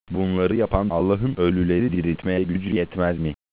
Bunları yapan Allah'ın ölüleri diriltmeye gücü yetmez mi?